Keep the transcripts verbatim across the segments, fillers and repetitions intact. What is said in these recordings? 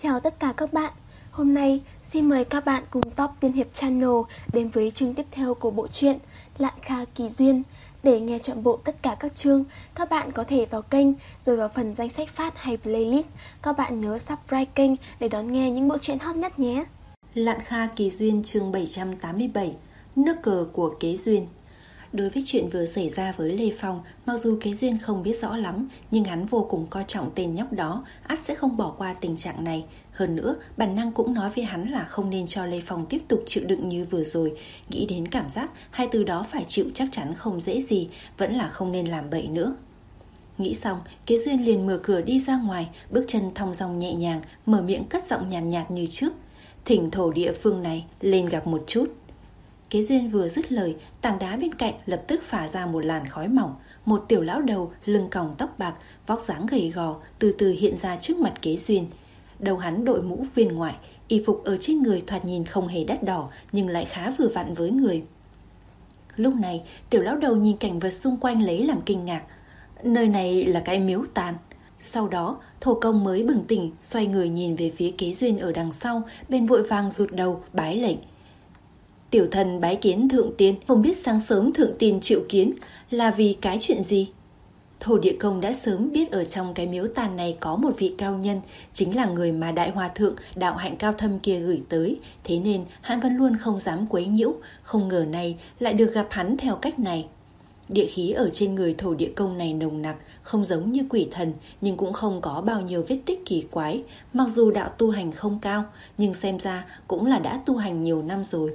Chào tất cả các bạn. Hôm nay xin mời các bạn cùng Top Tiên Hiệp Channel đến với chương tiếp theo của bộ truyện Lạn Kha Kỳ Duyên. Để nghe trọn bộ tất cả các chương, các bạn có thể vào kênh rồi vào phần danh sách phát hay playlist. Các bạn nhớ subscribe kênh để đón nghe những bộ truyện hot nhất nhé. Lạn Kha Kỳ Duyên chương bảy trăm tám mươi bảy. Nước cờ của Kế Duyên. Đối với chuyện vừa xảy ra với Lê Phong, mặc dù Kế Duyên không biết rõ lắm, nhưng hắn vô cùng coi trọng tên nhóc đó, ắt sẽ không bỏ qua tình trạng này. Hơn nữa, bản năng cũng nói với hắn là không nên cho Lê Phong tiếp tục chịu đựng như vừa rồi. Nghĩ đến cảm giác hai từ đó phải chịu chắc chắn không dễ gì, vẫn là không nên làm bậy nữa. Nghĩ xong, Kế Duyên liền mở cửa đi ra ngoài, bước chân thong dong nhẹ nhàng, mở miệng cất giọng nhàn nhạt, nhạt như trước. Thỉnh thổ địa phương này lên gặp một chút. Kế Duyên vừa dứt lời, tảng đá bên cạnh lập tức phả ra một làn khói mỏng. Một tiểu lão đầu, lưng còng tóc bạc, vóc dáng gầy gò, từ từ hiện ra trước mặt Kế Duyên. Đầu hắn đội mũ viên ngoại, y phục ở trên người thoạt nhìn không hề đắt đỏ, nhưng lại khá vừa vặn với người. Lúc này, tiểu lão đầu nhìn cảnh vật xung quanh lấy làm kinh ngạc. Nơi này là cái miếu tàn. Sau đó, thổ công mới bừng tỉnh, xoay người nhìn về phía Kế Duyên ở đằng sau, bên vội vàng rụt đầu, bái lệnh. Tiểu thần bái kiến thượng tiên, không biết sáng sớm thượng tiên triệu kiến là vì cái chuyện gì? Thổ địa công đã sớm biết ở trong cái miếu tàn này có một vị cao nhân, chính là người mà đại hòa thượng đạo hạnh cao thâm kia gửi tới, thế nên hắn vẫn luôn không dám quấy nhiễu, không ngờ này lại được gặp hắn theo cách này. Địa khí ở trên người thổ địa công này nồng nặc, không giống như quỷ thần, nhưng cũng không có bao nhiêu vết tích kỳ quái. Mặc dù đạo tu hành không cao, nhưng xem ra cũng là đã tu hành nhiều năm rồi.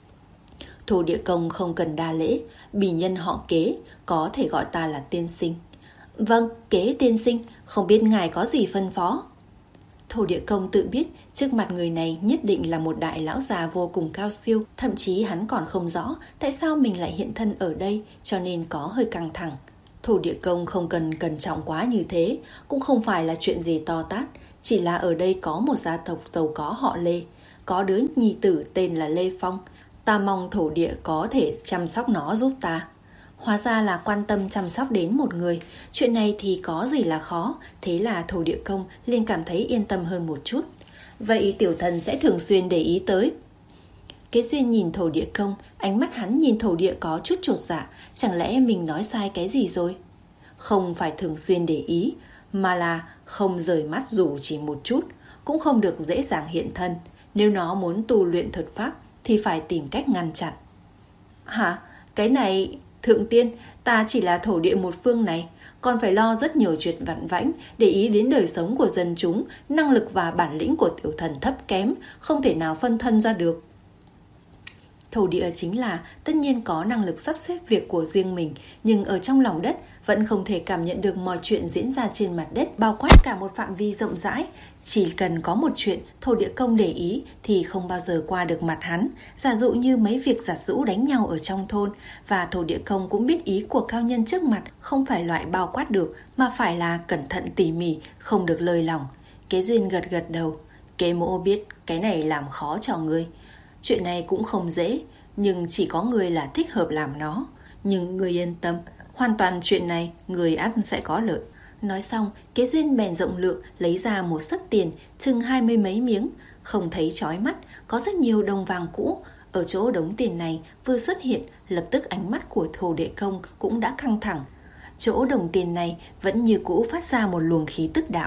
Thổ địa công không cần đa lễ, bỉ nhân họ Kế, có thể gọi ta là tiên sinh. Vâng, Kế tiên sinh, không biết ngài có gì phân phó? Thổ địa công tự biết trước mặt người này nhất định là một đại lão già vô cùng cao siêu, thậm chí hắn còn không rõ tại sao mình lại hiện thân ở đây, cho nên có hơi căng thẳng. Thổ địa công không cần cẩn trọng quá như thế, cũng không phải là chuyện gì to tát, chỉ là ở đây có một gia tộc giàu có họ Lê, có đứa nhi tử tên là Lê Phong. Ta mong thổ địa có thể chăm sóc nó giúp ta. Hóa ra là quan tâm chăm sóc đến một người. Chuyện này thì có gì là khó. Thế là thổ địa công liền cảm thấy yên tâm hơn một chút. Vậy tiểu thần sẽ thường xuyên để ý tới. Kế Duyên nhìn thổ địa công, ánh mắt hắn nhìn thổ địa có chút chột dạ. Chẳng lẽ mình nói sai cái gì rồi? Không phải thường xuyên để ý, mà là không rời mắt dù chỉ một chút, cũng không được dễ dàng hiện thân. Nếu nó muốn tu luyện thuật pháp thì phải tìm cách ngăn chặn. Hả? Cái này... Thượng tiên, ta chỉ là thổ địa một phương này, còn phải lo rất nhiều chuyện vặt vãnh, để ý đến đời sống của dân chúng, năng lực và bản lĩnh của tiểu thần thấp kém, không thể nào phân thân ra được. Thổ địa chính là tất nhiên có năng lực sắp xếp việc của riêng mình, nhưng ở trong lòng đất vẫn không thể cảm nhận được mọi chuyện diễn ra trên mặt đất, bao quát cả một phạm vi rộng rãi. Chỉ cần có một chuyện thổ địa công để ý thì không bao giờ qua được mặt hắn. Giả dụ như mấy việc giặt giũ đánh nhau ở trong thôn, và thổ địa công cũng biết ý của cao nhân trước mặt không phải loại bao quát được, mà phải là cẩn thận tỉ mỉ, không được lơi lỏng. Kế Duyên gật gật đầu. Kế mỗ biết cái này làm khó cho ngươi. Chuyện này cũng không dễ, nhưng chỉ có người là thích hợp làm nó. Nhưng người yên tâm, hoàn toàn chuyện này người ắt sẽ có lợi. Nói xong, Kế Duyên bèn rộng lượng lấy ra một xấp tiền, chừng hai mươi mấy miếng, không thấy chói mắt, có rất nhiều đồng vàng cũ. Ở chỗ đống tiền này vừa xuất hiện, lập tức ánh mắt của thổ địa công cũng đã căng thẳng. Chỗ đồng tiền này vẫn như cũ phát ra một luồng khí tức đạo.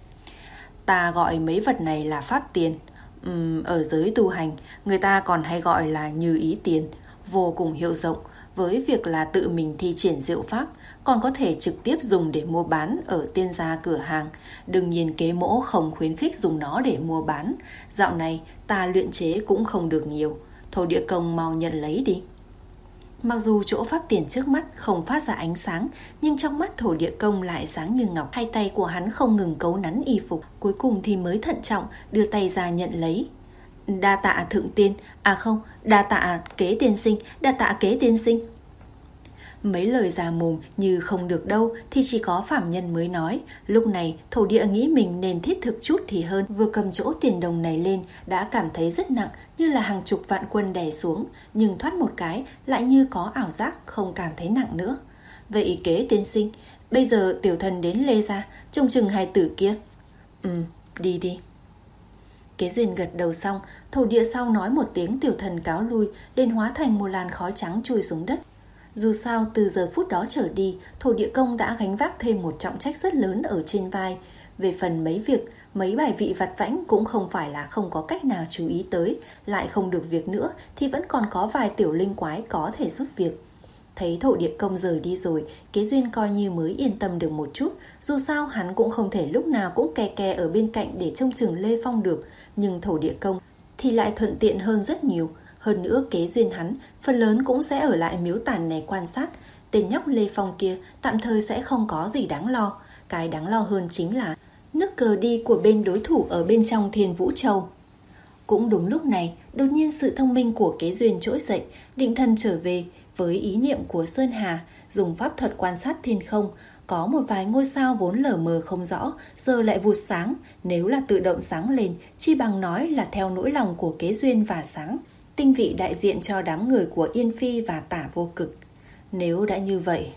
Ta gọi mấy vật này là pháp tiền. Uhm, ở giới tu hành, người ta còn hay gọi là như ý tiền, vô cùng hiệu rộng. Với việc là tự mình thi triển diệu pháp, còn có thể trực tiếp dùng để mua bán ở tiên gia cửa hàng. Đương nhiên kế mỗ không khuyến khích dùng nó để mua bán. Dạo này ta luyện chế cũng không được nhiều. Thổ địa công mau nhận lấy đi. Mặc dù chỗ pháp tiền trước mắt không phát ra ánh sáng, nhưng trong mắt thổ địa công lại sáng như ngọc. Hai tay của hắn không ngừng cấu nắn y phục, cuối cùng thì mới thận trọng đưa tay ra nhận lấy. Đa tạ thượng tiên, à không, đa tạ Kế tiên sinh, đa tạ Kế tiên sinh. Mấy lời già mồm như không được đâu thì chỉ có phàm nhân mới nói. Lúc này thổ địa nghĩ mình nên thiết thực chút thì hơn. Vừa cầm chỗ tiền đồng này lên đã cảm thấy rất nặng, như là hàng chục vạn quân đè xuống, nhưng thoát một cái lại như có ảo giác, không cảm thấy nặng nữa. Vậy Kế tiên sinh, bây giờ tiểu thần đến Lê gia trông chừng hài tử kia. Ừ, đi đi. Kế Duyên gật đầu xong, thổ địa sau nói một tiếng tiểu thần cáo lui, liền hóa thành một làn khói trắng chui xuống đất. Dù sao, từ giờ phút đó trở đi, thổ địa công đã gánh vác thêm một trọng trách rất lớn ở trên vai. Về phần mấy việc, mấy bài vị vặt vãnh cũng không phải là không có cách nào chú ý tới, lại không được việc nữa thì vẫn còn có vài tiểu linh quái có thể giúp việc. Thấy thổ địa công rời đi rồi, Kế Duyên coi như mới yên tâm được một chút. Dù sao hắn cũng không thể lúc nào cũng kè kè ở bên cạnh để trông chừng Lê Phong được, nhưng thổ địa công thì lại thuận tiện hơn rất nhiều. Hơn nữa Kế Duyên hắn phần lớn cũng sẽ ở lại miếu tàn này quan sát. Tên nhóc Lê Phong kia tạm thời sẽ không có gì đáng lo. Cái đáng lo hơn chính là nước cờ đi của bên đối thủ ở bên trong Thiên Vũ Châu. Cũng đúng lúc này, đột nhiên sự thông minh của Kế Duyên trỗi dậy, định thần trở về với ý niệm của Sơn Hà, dùng pháp thuật quan sát thiên không. Có một vài ngôi sao vốn lờ mờ không rõ, giờ lại vụt sáng. Nếu là tự động sáng lên, chi bằng nói là theo nỗi lòng của Kế Duyên và sáng. Tinh vị đại diện cho đám người của Yên Phi và Tả Vô Cực. Nếu đã như vậy...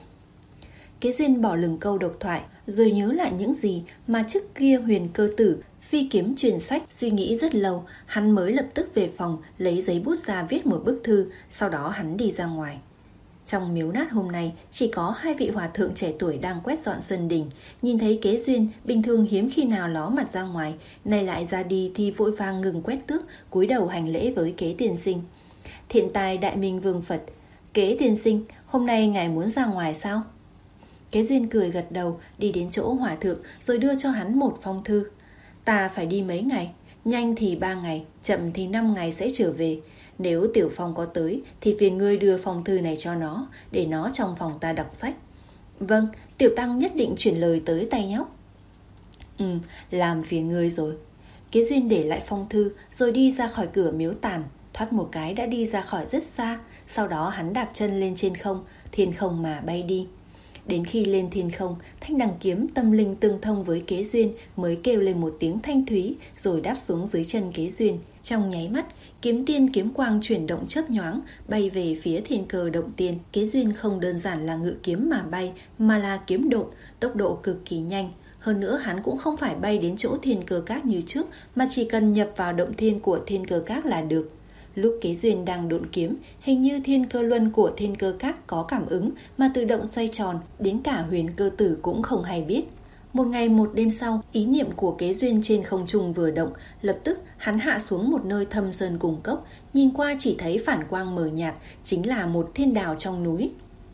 Kế Duyên bỏ lừng câu độc thoại, rồi nhớ lại những gì mà trước kia Huyền Cơ Tử phi kiếm truyền sách. Suy nghĩ rất lâu, hắn mới lập tức về phòng lấy giấy bút ra viết một bức thư, sau đó hắn đi ra ngoài. Trong miếu nát hôm nay chỉ có hai vị hòa thượng trẻ tuổi đang quét dọn sân đình. Nhìn thấy Kế Duyên bình thường hiếm khi nào ló mặt ra ngoài, nay lại ra đi thì vội vàng ngừng quét tước, cúi đầu hành lễ với Kế tiên sinh. Thiện tài đại minh vương Phật. Kế tiên sinh, hôm nay ngài muốn ra ngoài sao? Kế Duyên cười gật đầu, đi đến chỗ hòa thượng rồi đưa cho hắn một phong thư. Ta phải đi mấy ngày, nhanh thì ba ngày, chậm thì năm ngày sẽ trở về. Nếu Tiểu Phong có tới thì phiền ngươi đưa phong thư này cho nó, để nó trong phòng ta đọc sách. Vâng, Tiểu Tăng nhất định chuyển lời tới tay nhóc. Ừ, làm phiền ngươi rồi. Kế Duyên để lại phong thư rồi đi ra khỏi cửa miếu tàn, thoát một cái đã đi ra khỏi rất xa. Sau đó hắn đạp chân lên trên không, thiên không mà bay đi. Đến khi lên thiên không, thanh đằng kiếm tâm linh tương thông với Kế Duyên mới kêu lên một tiếng thanh thúy rồi đáp xuống dưới chân Kế Duyên. Trong nháy mắt, kiếm tiên kiếm quang chuyển động chớp nhoáng, bay về phía thiên cơ động tiên. Kế Duyên không đơn giản là ngự kiếm mà bay, mà là kiếm độn, tốc độ cực kỳ nhanh. Hơn nữa hắn cũng không phải bay đến chỗ thiên cơ các như trước, mà chỉ cần nhập vào động thiên của thiên cơ các là được. Lúc Kế Duyên đang độn kiếm, hình như thiên cơ luân của thiên cơ các có cảm ứng mà tự động xoay tròn, đến cả Huyền Cơ Tử cũng không hay biết. Một ngày một đêm sau, ý niệm của Kế Duyên trên không trung vừa động, lập tức hắn hạ xuống một nơi thâm sơn cùng cốc, nhìn qua chỉ thấy phản quang mờ nhạt, chính là một thiên đào trong núi.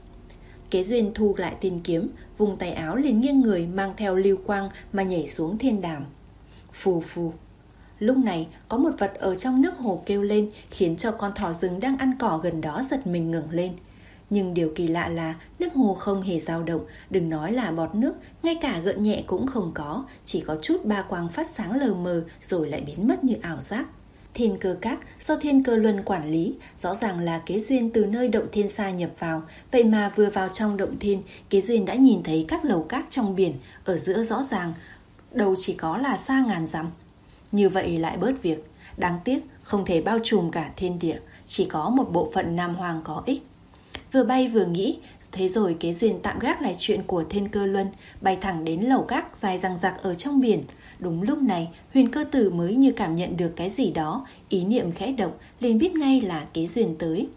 Kế Duyên thu lại tiên kiếm, vùng tay áo liền nghiêng người mang theo lưu quang mà nhảy xuống thiên đàm. Phù phù. Lúc này có một vật ở trong nước hồ kêu lên, khiến cho con thỏ rừng đang ăn cỏ gần đó giật mình ngẩng lên. Nhưng điều kỳ lạ là nước hồ không hề dao động, đừng nói là bọt nước, ngay cả gợn nhẹ cũng không có, chỉ có chút ba quang phát sáng lờ mờ rồi lại biến mất như ảo giác. Thiên cơ các do thiên cơ luân quản lý, rõ ràng là Kế Duyên từ nơi động thiên xa nhập vào, vậy mà vừa vào trong động thiên, Kế Duyên đã nhìn thấy các lầu các trong biển, ở giữa rõ ràng, đâu chỉ có là xa ngàn dặm. Như vậy lại bớt việc, đáng tiếc không thể bao trùm cả thiên địa, chỉ có một bộ phận Nam Hoàng có ích. Vừa bay vừa nghĩ, thế rồi Kế Duyên tạm gác lại chuyện của thiên cơ luân, bay thẳng đến lầu các dài dằng dặc ở trong biển. Đúng lúc này, Huyền Cơ Tử mới như cảm nhận được cái gì đó, ý niệm khẽ động, liền biết ngay là Kế Duyên tới.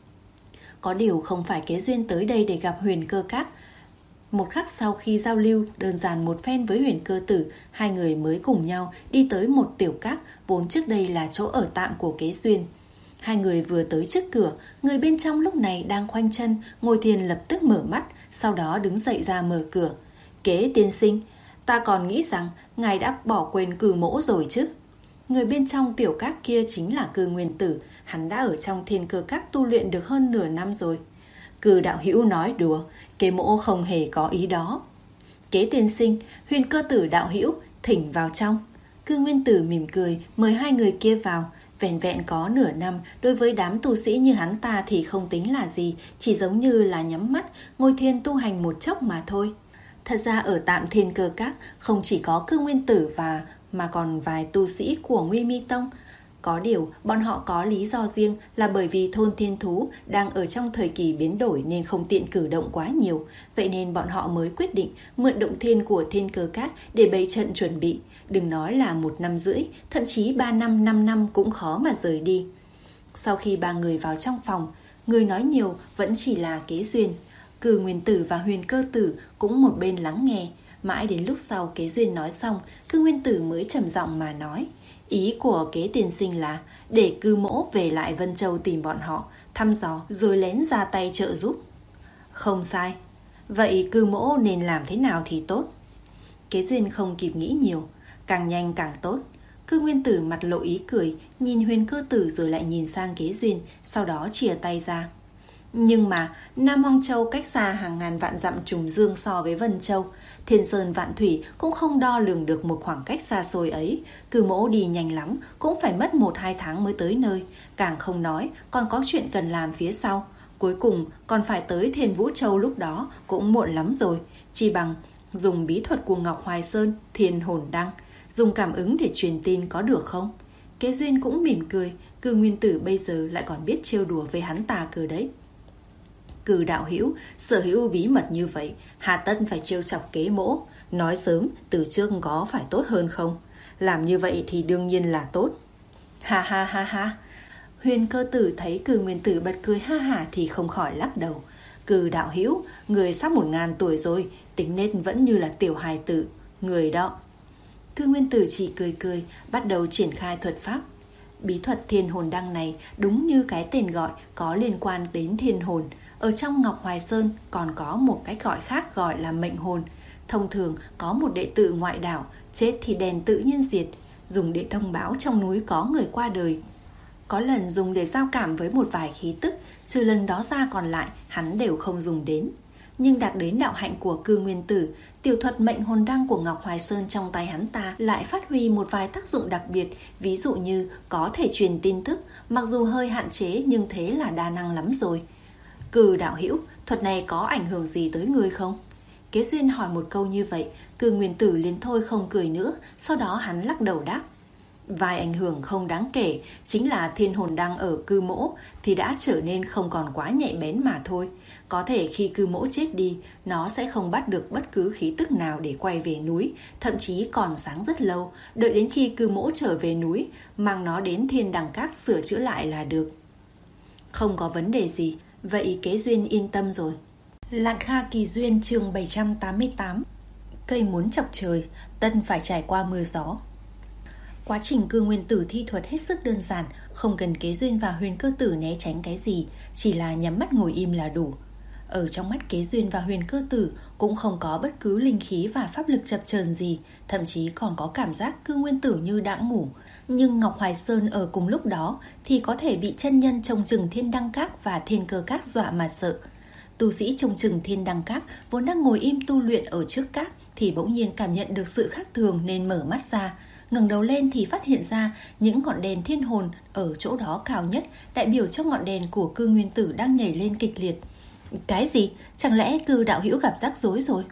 Có điều không phải Kế Duyên tới đây để gặp Huyền Cơ các. Một khắc sau khi giao lưu đơn giản một phen với Huyền Cơ Tử, hai người mới cùng nhau đi tới một tiểu các vốn trước đây là chỗ ở tạm của Kế Duyên. Hai người vừa tới trước cửa, người bên trong lúc này đang khoanh chân, ngồi thiền lập tức mở mắt, sau đó đứng dậy ra mở cửa. Kế tiên sinh, ta còn nghĩ rằng ngài đã bỏ quên Cừ Mỗ rồi chứ. Người bên trong tiểu các kia chính là Cừ Nguyên Tử, hắn đã ở trong thiên cơ các tu luyện được hơn nửa năm rồi. Cừ đạo hữu nói đùa, Kế Mỗ không hề có ý đó. Kế tiên sinh, Huyền Cơ Tử đạo hữu, thỉnh vào trong. Cừ Nguyên Tử mỉm cười mời hai người kia vào. Vẹn vẹn có nửa năm, đối với đám tu sĩ như hắn ta thì không tính là gì, chỉ giống như là nhắm mắt, ngồi thiền tu hành một chốc mà thôi. Thật ra ở tạm thiên cơ các không chỉ có Cư Nguyên Tử và mà còn vài tu sĩ của Nguy Mi Tông. Có điều, bọn họ có lý do riêng là bởi vì thôn thiên thú đang ở trong thời kỳ biến đổi nên không tiện cử động quá nhiều. Vậy nên bọn họ mới quyết định mượn động thiên của Thiên Cơ Các để bày trận chuẩn bị. Đừng nói là một năm rưỡi, thậm chí ba năm, năm năm cũng khó mà rời đi. Sau khi ba người vào trong phòng, người nói nhiều vẫn chỉ là Kế Duyên. Cử Nguyên Tử và Huyền Cơ Tử cũng một bên lắng nghe. Mãi đến lúc sau Kế Duyên nói xong, Cư Nguyên Tử mới trầm giọng mà nói. Ý của Kế tiên sinh là để Cư Mỗ về lại Vân Châu tìm bọn họ, thăm dò rồi lén ra tay trợ giúp. Không sai. Vậy Cư Mỗ nên làm thế nào thì tốt? Kế Duyên không kịp nghĩ nhiều. Càng nhanh càng tốt. Cư Nguyên Tử mặt lộ ý cười, nhìn Huyền Cơ Tử rồi lại nhìn sang Kế Duyên, sau đó chìa tay ra. Nhưng mà Nam Hoang Châu cách xa hàng ngàn vạn dặm trùng dương so với Vân Châu. Thiên Sơn Vạn Thủy cũng không đo lường được một khoảng cách xa xôi ấy. Cư Mỗ đi nhanh lắm cũng phải mất một hai tháng mới tới nơi. Càng không nói còn có chuyện cần làm phía sau. Cuối cùng còn phải tới Thiên Vũ Châu, lúc đó cũng muộn lắm rồi. Chỉ bằng dùng bí thuật của Ngọc Hoài Sơn, Thiên Hồn Đăng, dùng cảm ứng để truyền tin có được không? Kế Duyên cũng mỉm cười. Cư Nguyên Tử bây giờ lại còn biết trêu đùa với hắn ta cơ đấy. Cử đạo hữu sở hữu bí mật như vậy, hà tất phải trêu chọc Kế Mỗ. Nói sớm từ trước có phải tốt hơn không? Làm như vậy thì đương nhiên là tốt. Ha ha ha ha. Huyền Cơ Tử thấy Cử Nguyên Tử bật cười ha hả thì không khỏi lắc đầu. Cử đạo hữu, người sắp một ngàn tuổi rồi, tính nết vẫn như là tiểu hài tử. Người đó. Cử Nguyên Tử chỉ cười cười, bắt đầu triển khai thuật pháp. Bí thuật Thiên Hồn Đăng này đúng như cái tên gọi, có liên quan đến thiên hồn. Ở trong Ngọc Hoài Sơn còn có một cách gọi khác gọi là mệnh hồn. Thông thường có một đệ tử ngoại đảo, chết thì đèn tự nhiên diệt, dùng để thông báo trong núi có người qua đời. Có lần dùng để giao cảm với một vài khí tức, trừ lần đó ra còn lại hắn đều không dùng đến. Nhưng đạt đến đạo hạnh của Cư Nguyên Tử, tiểu thuật mệnh hồn đăng của Ngọc Hoài Sơn trong tay hắn ta lại phát huy một vài tác dụng đặc biệt. Ví dụ như có thể truyền tin tức, mặc dù hơi hạn chế nhưng thế là đa năng lắm rồi. Cử đạo hữu, thuật này có ảnh hưởng gì tới người không? Kế Duyên hỏi một câu như vậy, Cư Nguyên Tử liền thôi không cười nữa, sau đó hắn lắc đầu đáp. Vài ảnh hưởng không đáng kể, chính là thiên hồn đăng ở Cư Mỗ thì đã trở nên không còn quá nhạy bén mà thôi. Có thể khi Cư Mỗ chết đi, nó sẽ không bắt được bất cứ khí tức nào để quay về núi, thậm chí còn sáng rất lâu, đợi đến khi Cư Mỗ trở về núi, mang nó đến Thiên Đằng Các sửa chữa lại là được. Không có vấn đề gì. Vậy Kế Duyên yên tâm rồi. Lạn Kha Kỳ Duyên chương bảy trăm tám mươi tám. Cây muốn chọc trời, tân phải trải qua mưa gió. Quá trình Cư Nguyên Tử thi thuật hết sức đơn giản, không cần Kế Duyên và Huyền Cơ Tử né tránh cái gì, chỉ là nhắm mắt ngồi im là đủ. Ở trong mắt Kế Duyên và Huyền Cơ Tử cũng không có bất cứ linh khí và pháp lực chập chờn gì, thậm chí còn có cảm giác Cư Nguyên Tử như đã ngủ. Nhưng Ngọc Hoài Sơn ở cùng lúc đó thì có thể bị chân nhân trông chừng Thiên Đăng Các và Thiên Cơ Các dọa mà sợ. Tu sĩ trông chừng Thiên Đăng Các vốn đang ngồi im tu luyện ở trước các thì bỗng nhiên cảm nhận được sự khác thường nên mở mắt ra. Ngẩng đầu lên thì phát hiện ra những ngọn đèn thiên hồn ở chỗ đó cao nhất, đại biểu cho ngọn đèn của Cư Nguyên Tử đang nhảy lên kịch liệt. Cái gì? Chẳng lẽ Cư đạo hữu gặp rắc rối rồi?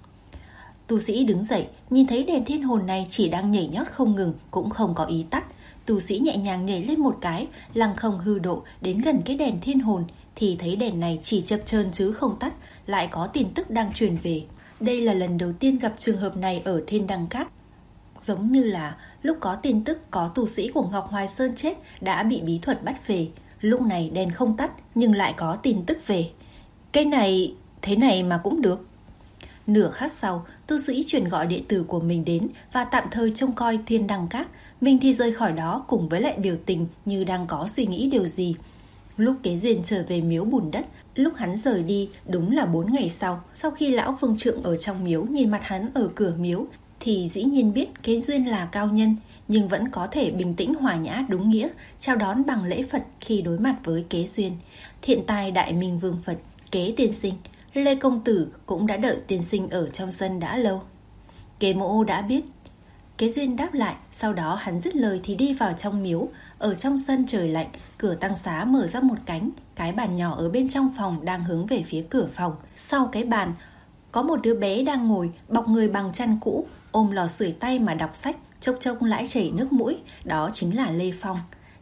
Tu sĩ đứng dậy, nhìn thấy đèn thiên hồn này chỉ đang nhảy nhót không ngừng, cũng không có ý tắt. Tu sĩ nhẹ nhàng nhảy lên một cái, lăng không hư độ đến gần cái đèn thiên hồn, thì thấy đèn này chỉ chập chờn chứ không tắt, lại có tin tức đang truyền về. Đây là lần đầu tiên gặp trường hợp này ở Thiên Đăng Các. Giống như là lúc có tin tức có tu sĩ của Ngọc Hoài Sơn chết đã bị bí thuật bắt về. Lúc này đèn không tắt nhưng lại có tin tức về. Cái này, thế này mà cũng được. Nửa khắc sau, tu sĩ truyền gọi đệ tử của mình đến và tạm thời trông coi Thiên Đăng Các. Mình thì rời khỏi đó cùng với lại biểu tình như đang có suy nghĩ điều gì. Lúc Kế Duyên trở về miếu bùn đất, lúc hắn rời đi đúng là bốn ngày sau. Sau khi lão vương trượng ở trong miếu nhìn mặt hắn ở cửa miếu thì dĩ nhiên biết Kế Duyên là cao nhân, nhưng vẫn có thể bình tĩnh hòa nhã đúng nghĩa chào đón bằng lễ Phật khi đối mặt với Kế Duyên. Thiện tài đại minh vương Phật, Kế tiên sinh, Lê công tử cũng đã đợi tiên sinh ở trong sân đã lâu. Kế mỗ đã biết. Kế Duyên đáp lại, sau đó hắn dứt lời thì đi vào trong miếu. Ở trong sân trời lạnh, cửa tăng xá mở ra một cánh, cái bàn nhỏ ở bên trong phòng đang hướng về phía cửa phòng. Sau cái bàn, có một đứa bé đang ngồi, bọc người bằng chăn cũ, ôm lò sưởi tay mà đọc sách, chốc chốc lãi chảy nước mũi, đó chính là Lê Phong.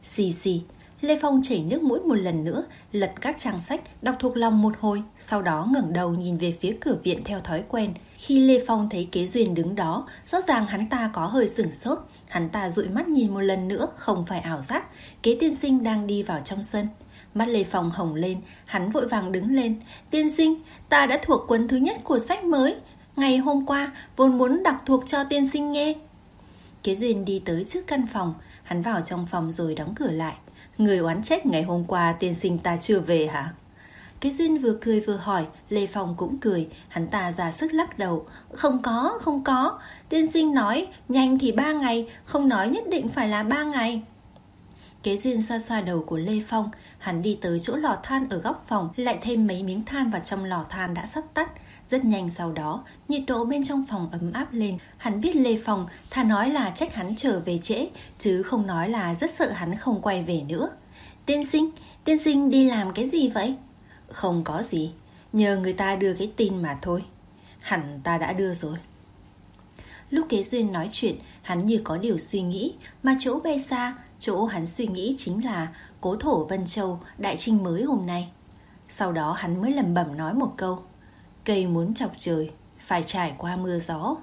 Xì xì, Lê Phong chảy nước mũi một lần nữa, lật các trang sách, đọc thuộc lòng một hồi, sau đó ngẩng đầu nhìn về phía cửa viện theo thói quen. Khi Lê Phong thấy Kế Duyên đứng đó, rõ ràng hắn ta có hơi sửng sốt. Hắn ta dụi mắt nhìn một lần nữa, không phải ảo giác, Kế tiên sinh đang đi vào trong sân. Mắt Lê Phong hồng lên, hắn vội vàng đứng lên. Tiên sinh, ta đã thuộc cuốn thứ nhất của sách mới. Ngày hôm qua, vốn muốn đọc thuộc cho tiên sinh nghe. Kế Duyên đi tới trước căn phòng, hắn vào trong phòng rồi đóng cửa lại. Người oán trách ngày hôm qua tiên sinh ta chưa về hả? Kế Duyên vừa cười vừa hỏi, Lê Phong cũng cười, hắn ta ra sức lắc đầu. Không có, không có, tiên sinh nói nhanh thì ba ngày, không nói nhất định phải là ba ngày. Kế Duyên xoa xoa đầu của Lê Phong, hắn đi tới chỗ lò than ở góc phòng, lại thêm mấy miếng than vào trong lò than đã sắp tắt. Rất nhanh sau đó, nhiệt độ bên trong phòng ấm áp lên. Hắn biết Lê Phong thà nói là trách hắn trở về trễ, chứ không nói là rất sợ hắn không quay về nữa. Tiên sinh, tiên sinh đi làm cái gì vậy? Không có gì, nhờ người ta đưa cái tin mà thôi. Hẳn ta đã đưa rồi. Lúc Kế Duyên nói chuyện, hắn như có điều suy nghĩ, mà chỗ bay xa, chỗ hắn suy nghĩ chính là Cố Thổ Vân Châu đại trinh mới hôm nay. Sau đó hắn mới lẩm bẩm nói một câu: cây muốn chọc trời, phải trải qua mưa gió.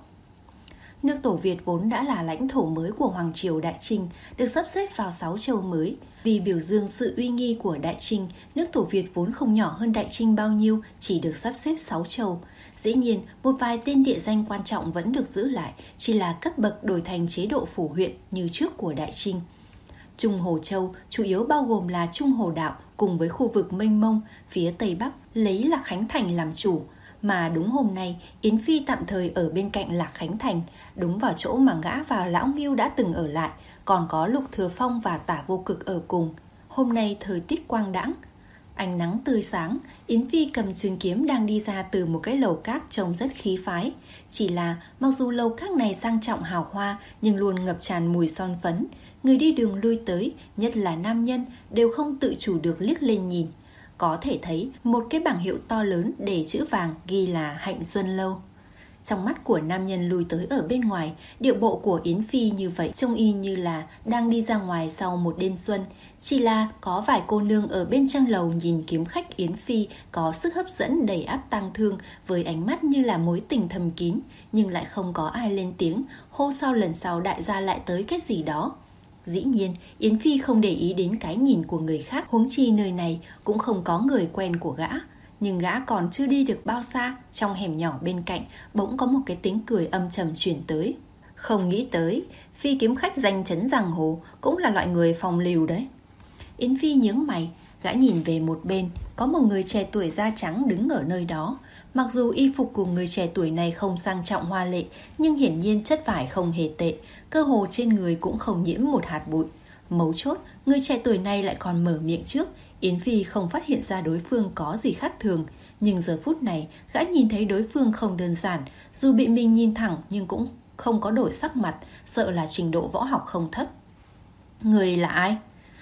Nước Tổ Việt vốn đã là lãnh thổ mới của Hoàng Triều Đại Trinh, được sắp xếp vào sáu châu mới. Vì biểu dương sự uy nghi của Đại Trinh, nước Tổ Việt vốn không nhỏ hơn Đại Trinh bao nhiêu, chỉ được sắp xếp sáu châu. Dĩ nhiên, một vài tên địa danh quan trọng vẫn được giữ lại, chỉ là cấp bậc đổi thành chế độ phủ huyện như trước của Đại Trinh. Trung Hồ Châu chủ yếu bao gồm là Trung Hồ Đạo cùng với khu vực mênh mông, phía Tây Bắc lấy Lạc Khánh Thành làm chủ. Mà đúng hôm nay, Yến Phi tạm thời ở bên cạnh Lạc Khánh Thành, đúng vào chỗ mà gã và Lão Ngưu đã từng ở lại, còn có Lục Thừa Phong và Tả Vô Cực ở cùng. Hôm nay thời tiết quang đãng, ánh nắng tươi sáng, Yến Phi cầm trường kiếm đang đi ra từ một cái lầu các trông rất khí phái. Chỉ là mặc dù lầu các này sang trọng hào hoa nhưng luôn ngập tràn mùi son phấn. Người đi đường lui tới, nhất là nam nhân, đều không tự chủ được liếc lên nhìn. Có thể thấy một cái bảng hiệu to lớn để chữ vàng ghi là Hạnh Xuân Lâu. Trong mắt của nam nhân lui tới ở bên ngoài, điệu bộ của Yến Phi như vậy trông y như là đang đi ra ngoài sau một đêm xuân. Chỉ là có vài cô nương ở bên trong lầu nhìn kiếm khách Yến Phi có sức hấp dẫn đầy áp tang thương với ánh mắt như là mối tình thầm kín, nhưng lại không có ai lên tiếng, hô sau lần sau đại gia lại tới cái gì đó. Dĩ nhiên, Yến Phi không để ý đến cái nhìn của người khác, huống chi nơi này cũng không có người quen của gã. Nhưng gã còn chưa đi được bao xa, trong hẻm nhỏ bên cạnh bỗng có một cái tiếng cười âm trầm truyền tới. Không nghĩ tới, Phi kiếm khách danh chấn giang hồ cũng là loại người phong lưu đấy. Yến Phi nhướng mày, gã nhìn về một bên, có một người trẻ tuổi da trắng đứng ở nơi đó. Mặc dù y phục của người trẻ tuổi này không sang trọng hoa lệ, nhưng hiển nhiên chất vải không hề tệ, cơ hồ trên người cũng không nhiễm một hạt bụi. Mấu chốt, người trẻ tuổi này lại còn mở miệng trước. Yến Phi không phát hiện ra đối phương có gì khác thường, nhưng giờ phút này gã nhìn thấy đối phương không đơn giản, dù bị mình nhìn thẳng nhưng cũng không có đổi sắc mặt, sợ là trình độ võ học không thấp. Người là ai?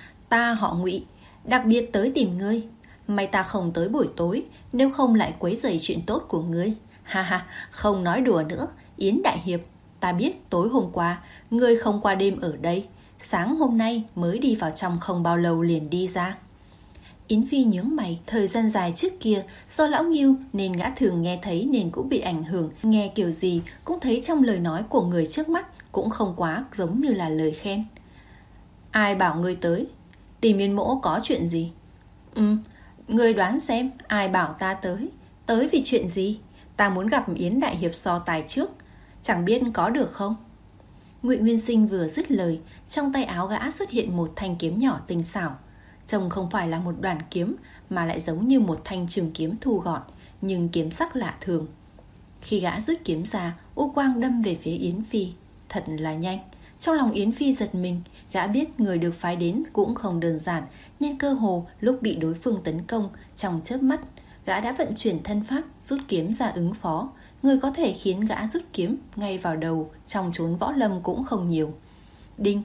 Ta họ Ngụy, đặc biệt tới tìm ngươi. May ta không tới buổi tối, nếu không lại quấy rầy chuyện tốt của ngươi. Ha ha, không nói đùa nữa, Yến Đại Hiệp, ta biết tối hôm qua ngươi không qua đêm ở đây, sáng hôm nay mới đi vào trong không bao lâu liền đi ra. Yến Phi nhướng mày, thời gian dài trước kia do Lão Ngưu nên gã thường nghe thấy nên cũng bị ảnh hưởng, nghe kiểu gì cũng thấy trong lời nói của người trước mắt cũng không quá giống như là lời khen. Ai bảo ngươi tới? Tìm Yến mỗ có chuyện gì? Ừ, ngươi đoán xem ai bảo ta tới? Tới vì chuyện gì? Ta muốn gặp Yến Đại Hiệp so tài trước, chẳng biết có được không? Ngụy Nguyên Sinh vừa dứt lời, trong tay áo gã xuất hiện một thanh kiếm nhỏ tinh xảo. Trông không phải là một đoạn kiếm mà lại giống như một thanh trường kiếm thu gọn, nhưng kiếm sắc lạ thường. Khi gã rút kiếm ra, u quang đâm về phía Yến Phi, thật là nhanh. Trong lòng Yến Phi giật mình, gã biết người được phái đến cũng không đơn giản, nên cơ hồ lúc bị đối phương tấn công, trong chớp mắt, gã đã vận chuyển thân pháp, rút kiếm ra ứng phó. Người có thể khiến gã rút kiếm ngay vào đầu trong chốn võ lâm cũng không nhiều. Đinh!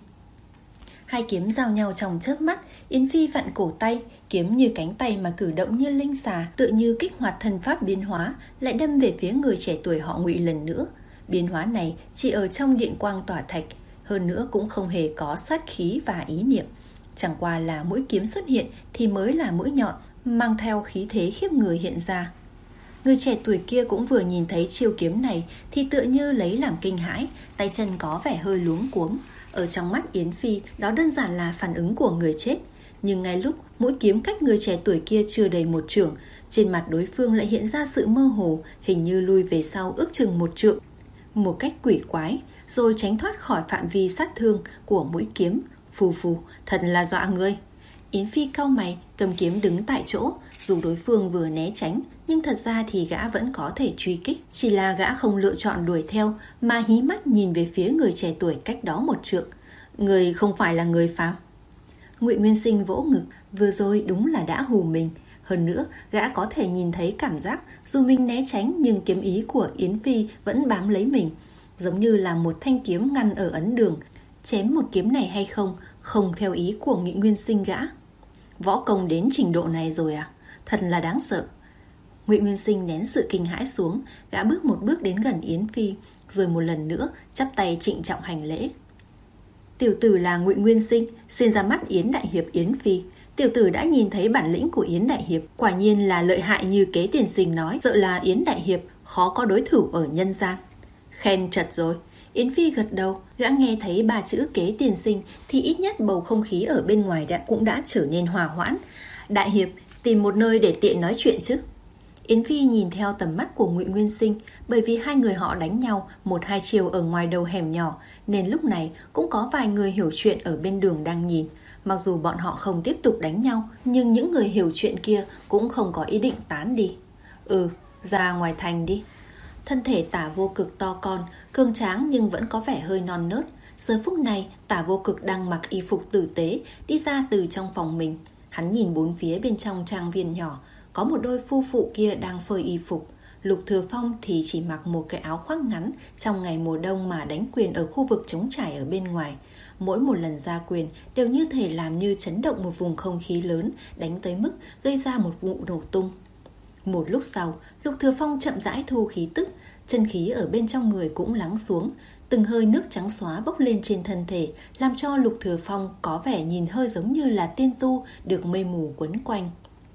Hai kiếm giao nhau trong chớp mắt, Yến Phi vặn cổ tay, kiếm như cánh tay mà cử động như linh xà, tựa như kích hoạt thân pháp biến hóa, lại đâm về phía người trẻ tuổi họ Ngụy lần nữa. Biến hóa này chỉ ở trong điện quang tỏa thạch, hơn nữa cũng không hề có sát khí và ý niệm. Chẳng qua là mũi kiếm xuất hiện thì mới là mũi nhọn, mang theo khí thế khiếp người hiện ra. Người trẻ tuổi kia cũng vừa nhìn thấy chiêu kiếm này thì tựa như lấy làm kinh hãi, tay chân có vẻ hơi luống cuống. Ở trong mắt Yến Phi, đó đơn giản là phản ứng của người chết. Nhưng ngay lúc mũi kiếm cách người trẻ tuổi kia chưa đầy một trượng, trên mặt đối phương lại hiện ra sự mơ hồ, hình như lui về sau ước chừng một trượng, một cách quỷ quái, rồi tránh thoát khỏi phạm vi sát thương của mũi kiếm. Phù phù, thật là dọa người. Yến Phi cau mày, cầm kiếm đứng tại chỗ. Dù đối phương vừa né tránh, nhưng thật ra thì gã vẫn có thể truy kích. Chỉ là gã không lựa chọn đuổi theo, mà hí mắt nhìn về phía người trẻ tuổi cách đó một trượng. Người không phải là người phàm. Ngụy Nguyên Sinh vỗ ngực, vừa rồi đúng là đã hù mình. Hơn nữa, gã có thể nhìn thấy cảm giác dù mình né tránh nhưng kiếm ý của Yến Phi vẫn bám lấy mình, giống như là một thanh kiếm ngăn ở ấn đường. Chém một kiếm này hay không, không theo ý của Ngụy Nguyên Sinh gã. Võ công đến trình độ này rồi à? Thật là đáng sợ. Ngụy Nguyên Sinh nén sự kinh hãi xuống, gã bước một bước đến gần Yến Phi, rồi một lần nữa chắp tay trịnh trọng hành lễ. Tiểu tử là Ngụy Nguyên Sinh, xin ra mắt Yến đại hiệp Yến Phi. Tiểu tử đã nhìn thấy bản lĩnh của Yến đại hiệp, quả nhiên là lợi hại như kế tiền sinh nói, sợ là Yến đại hiệp khó có đối thủ ở nhân gian. Khen trật rồi. Yến Phi gật đầu, gã nghe thấy ba chữ kế tiền sinh thì ít nhất bầu không khí ở bên ngoài đã cũng đã trở nên hòa hoãn. Đại hiệp, tìm một nơi để tiện nói chuyện chứ. Yến Phi nhìn theo tầm mắt của Ngụy Nguyên Sinh, bởi vì hai người họ đánh nhau một hai chiều ở ngoài đầu hẻm nhỏ, nên lúc này cũng có vài người hiểu chuyện ở bên đường đang nhìn. Mặc dù bọn họ không tiếp tục đánh nhau, nhưng những người hiểu chuyện kia cũng không có ý định tán đi. Ừ, ra ngoài thành đi. Thân thể Tả Vô Cực to con, cường tráng nhưng vẫn có vẻ hơi non nớt. Giờ phút này, Tả Vô Cực đang mặc y phục tử tế, đi ra từ trong phòng mình. Hắn nhìn bốn phía bên trong trang viên nhỏ, có một đôi phu phụ kia đang phơi y phục. Lục Thừa Phong thì chỉ mặc một cái áo khoác ngắn trong ngày mùa đông mà đánh quyền ở khu vực trống trải ở bên ngoài. Mỗi một lần ra quyền đều như thể làm như chấn động một vùng không khí lớn, đánh tới mức gây ra một vụ nổ tung. Một lúc sau, Lục Thừa Phong chậm rãi thu khí tức, chân khí ở bên trong người cũng lắng xuống, từng hơi nước trắng xóa bốc lên trên thân thể, làm cho Lục Thừa Phong có vẻ nhìn hơi giống như là tiên tu được mây mù quấn quanh.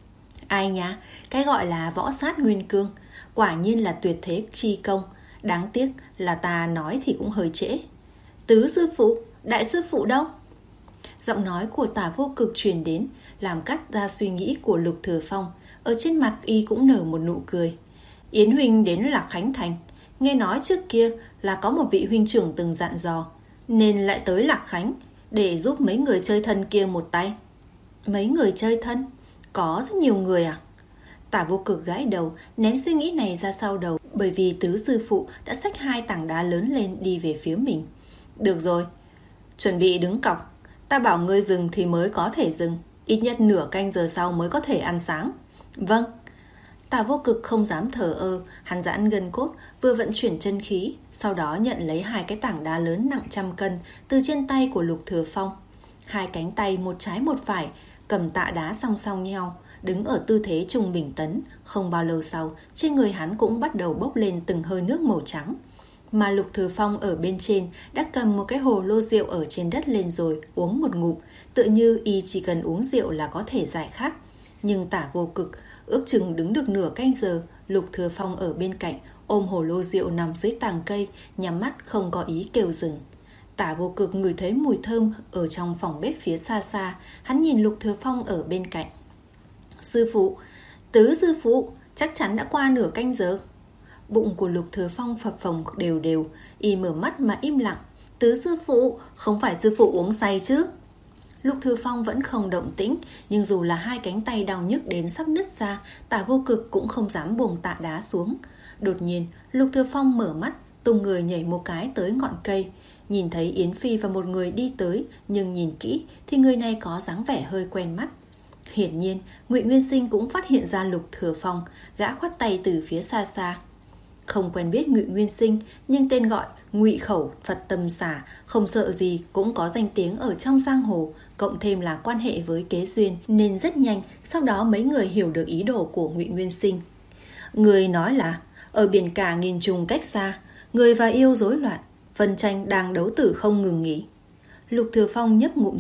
Ai nhá, cái gọi là võ sát nguyên cương, quả nhiên là tuyệt thế chi công, đáng tiếc là ta nói thì cũng hơi trễ. Tứ sư phụ, đại sư phụ đâu? Giọng nói của Tả Vô Cực truyền đến, làm cắt ra suy nghĩ của Lục Thừa Phong. Ở trên mặt y cũng nở một nụ cười. Yến huynh đến Lạc Khánh Thành, nghe nói trước kia là có một vị huynh trưởng từng dặn dò, nên lại tới Lạc Khánh để giúp mấy người chơi thân kia một tay. Mấy người chơi thân? Có rất nhiều người à? Tả Vô Cực gãi đầu, ném suy nghĩ này ra sau đầu, bởi vì tứ sư phụ đã xách hai tảng đá lớn lên đi về phía mình. Được rồi, chuẩn bị đứng cọc. Ta bảo ngươi dừng thì mới có thể dừng, ít nhất nửa canh giờ sau mới có thể ăn sáng. Vâng. Tả Vô Cực không dám thờ ơ, hắn giãn gân cốt, vừa vận chuyển chân khí, sau đó nhận lấy hai cái tảng đá lớn nặng trăm cân từ trên tay của Lục Thừa Phong. Hai cánh tay một trái một phải, cầm tạ đá song song nhau, đứng ở tư thế trung bình tấn. Không bao lâu sau, trên người hắn cũng bắt đầu bốc lên từng hơi nước màu trắng. Mà Lục Thừa Phong ở bên trên đã cầm một cái hồ lô rượu ở trên đất lên rồi uống một ngụm, tự như y chỉ cần uống rượu là có thể giải khát. Nhưng Tả Vô Cực ước chừng đứng được nửa canh giờ. Lục Thừa Phong ở bên cạnh ôm hồ lô rượu nằm dưới tàng cây, nhắm mắt không có ý kêu dừng. Tả Vô Cực ngửi thấy mùi thơm ở trong phòng bếp phía xa xa. Hắn nhìn Lục Thừa Phong ở bên cạnh. Sư phụ, tứ sư phụ, chắc chắn đã qua nửa canh giờ. Bụng của Lục Thừa Phong phập phồng đều đều, y mở mắt mà im lặng. Tứ sư phụ, không phải sư phụ uống say chứ? Lục Thừa Phong vẫn không động tĩnh, nhưng dù là hai cánh tay đau nhức đến sắp nứt ra, Tả Vô Cực cũng không dám buông tạ đá xuống. Đột nhiên, Lục Thừa Phong mở mắt, tung người nhảy một cái tới ngọn cây. Nhìn thấy Yến Phi và một người đi tới, nhưng nhìn kỹ thì người này có dáng vẻ hơi quen mắt. Hiển nhiên, Ngụy Nguyên Sinh cũng phát hiện ra Lục Thừa Phong, gã khoát tay từ phía xa xa. Không quen biết Ngụy Nguyên Sinh, nhưng tên gọi Ngụy Khẩu Phật Tâm Xả không sợ gì cũng có danh tiếng ở trong giang hồ, cộng thêm là quan hệ với Kế Duyên nên rất nhanh sau đó mấy người hiểu được ý đồ của Ngụy Nguyên Sinh. Người nói là ở biển cả nghìn trùng cách xa, người và yêu rối loạn, phân tranh đang đấu tử không ngừng nghỉ. Lục Thừa Phong nhấp ngụm rượu,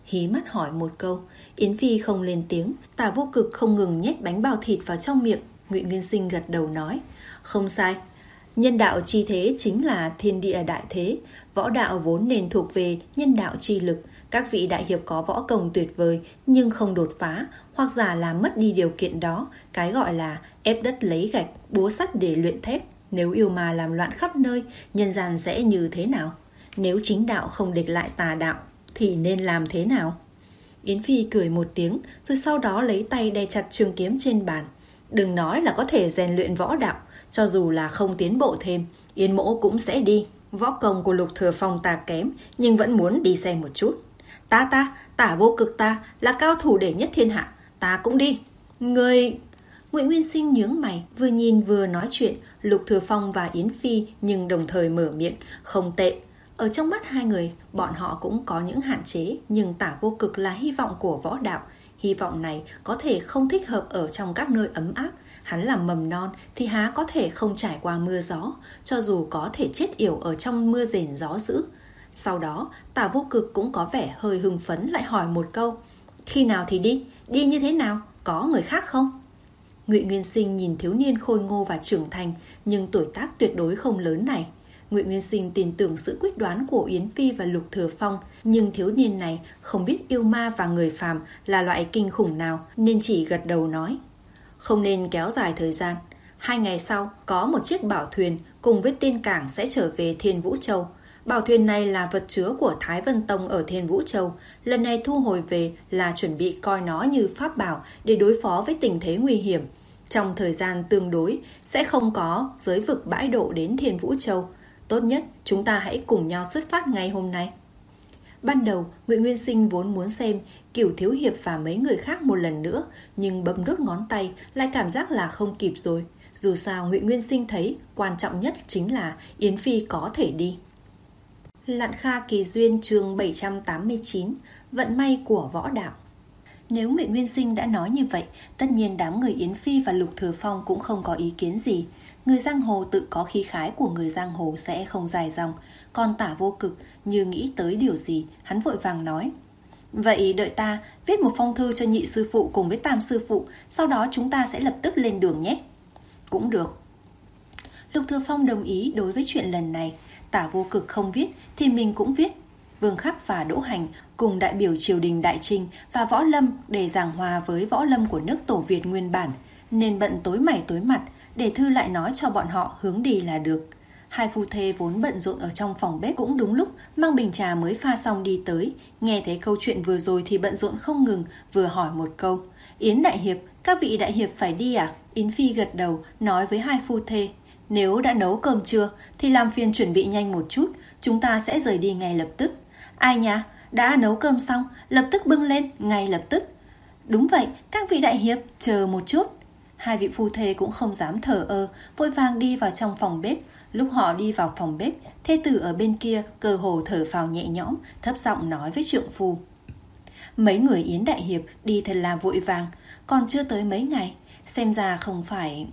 hí mắt hỏi một câu. Yến Phi không lên tiếng. Tả Vô Cực không ngừng nhét bánh bào thịt vào trong miệng. Ngụy Nguyên Sinh gật đầu nói, không sai, nhân đạo chi thế chính là thiên địa đại thế. Võ đạo vốn nên thuộc về nhân đạo chi lực. Các vị đại hiệp có võ công tuyệt vời nhưng không đột phá, hoặc giả làm mất đi điều kiện đó. Cái gọi là ép đất lấy gạch, búa sắt để luyện thép. Nếu yêu ma làm loạn khắp nơi, nhân gian sẽ như thế nào? Nếu chính đạo không địch lại tà đạo thì nên làm thế nào? Yến Phi cười một tiếng, rồi sau đó lấy tay đè chặt trường kiếm trên bàn. Đừng nói là có thể rèn luyện võ đạo, cho dù là không tiến bộ thêm, Yến mỗ cũng sẽ đi. Võ công của Lục Thừa Phong ta kém, nhưng vẫn muốn đi xem một chút. Ta ta, Tả Vô Cực ta là cao thủ đệ nhất thiên hạ, ta cũng đi. Người... Ngụy Nguyên Sinh nhướng mày, vừa nhìn vừa nói chuyện. Lục Thừa Phong và Yến Phi nhưng đồng thời mở miệng, không tệ. Ở trong mắt hai người, bọn họ cũng có những hạn chế, nhưng Tả Vô Cực là hy vọng của võ đạo. Hy vọng này có thể không thích hợp ở trong các nơi ấm áp. Hắn là mầm non thì há có thể không trải qua mưa gió, cho dù có thể chết yểu ở trong mưa rền gió dữ. Sau đó, Tả Vô Cực cũng có vẻ hơi hưng phấn lại hỏi một câu, khi nào thì đi? Đi như thế nào? Có người khác không? Ngụy Nguyên Sinh nhìn thiếu niên khôi ngô và trưởng thành, nhưng tuổi tác tuyệt đối không lớn này. Ngụy Nguyên Sinh tin tưởng sự quyết đoán của Yến Phi và Lục Thừa Phong, nhưng thiếu niên này không biết yêu ma và người phàm là loại kinh khủng nào, nên chỉ gật đầu nói, không nên kéo dài thời gian. Hai ngày sau, có một chiếc bảo thuyền cùng với tên cảng sẽ trở về Thiên Vũ Châu. Bảo thuyền này là vật chứa của Thái Vân Tông ở Thiên Vũ Châu. Lần này thu hồi về là chuẩn bị coi nó như pháp bảo để đối phó với tình thế nguy hiểm. Trong thời gian tương đối, sẽ không có giới vực bãi độ đến Thiên Vũ Châu. Tốt nhất, chúng ta hãy cùng nhau xuất phát ngay hôm nay. Ban đầu, Ngụy Nguyên Sinh vốn muốn xem Cửu Thiếu Hiệp và mấy người khác một lần nữa, nhưng bấm đốt ngón tay lại cảm giác là không kịp rồi. Dù sao, Ngụy Nguyên Sinh thấy quan trọng nhất chính là Yến Phi có thể đi. Lạn Kha Kỳ Duyên chương bảy trăm tám mươi chín, vận may của võ đạo. Nếu Ngụy Nguyên Sinh đã nói như vậy, tất nhiên đám người Yến Phi và Lục Thừa Phong cũng không có ý kiến gì. Người giang hồ tự có khí khái của người giang hồ sẽ không dài dòng. Còn Tả Vô Cực như nghĩ tới điều gì, hắn vội vàng nói, vậy đợi ta viết một phong thư cho nhị sư phụ cùng với tam sư phụ, sau đó chúng ta sẽ lập tức lên đường nhé. Cũng được. Lục Thừa Phong đồng ý đối với chuyện lần này. Tả Vô Cực không viết thì mình cũng viết. Vương Khắc và Đỗ Hành cùng đại biểu triều đình Đại Trinh và Võ Lâm để giảng hòa với Võ Lâm của nước Tổ Việt nguyên bản, nên bận tối mày tối mặt, để thư lại nói cho bọn họ hướng đi là được. Hai phu thê vốn bận rộn ở trong phòng bếp, cũng đúng lúc mang bình trà mới pha xong đi tới. Nghe thấy câu chuyện vừa rồi thì bận rộn không ngừng, vừa hỏi một câu, Yến đại hiệp, các vị đại hiệp phải đi à? Yến Phi gật đầu, nói với hai phu thê, nếu đã nấu cơm trưa thì làm phiền chuẩn bị nhanh một chút, chúng ta sẽ rời đi ngay lập tức. Ai nha, đã nấu cơm xong, lập tức bưng lên, ngay lập tức. Đúng vậy, các vị đại hiệp, chờ một chút. Hai vị phu thê cũng không dám thờ ơ, vội vàng đi vào trong phòng bếp. Lúc họ đi vào phòng bếp, thê tử ở bên kia cơ hồ thở phào nhẹ nhõm, thấp giọng nói với trượng phu, mấy người Yến đại hiệp đi thật là vội vàng, còn chưa tới mấy ngày, xem ra không phải...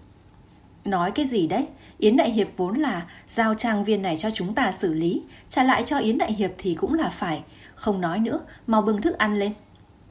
Nói cái gì đấy? Yến đại hiệp vốn là giao trang viên này cho chúng ta xử lý, trả lại cho Yến đại hiệp thì cũng là phải. Không nói nữa, mau bưng thức ăn lên.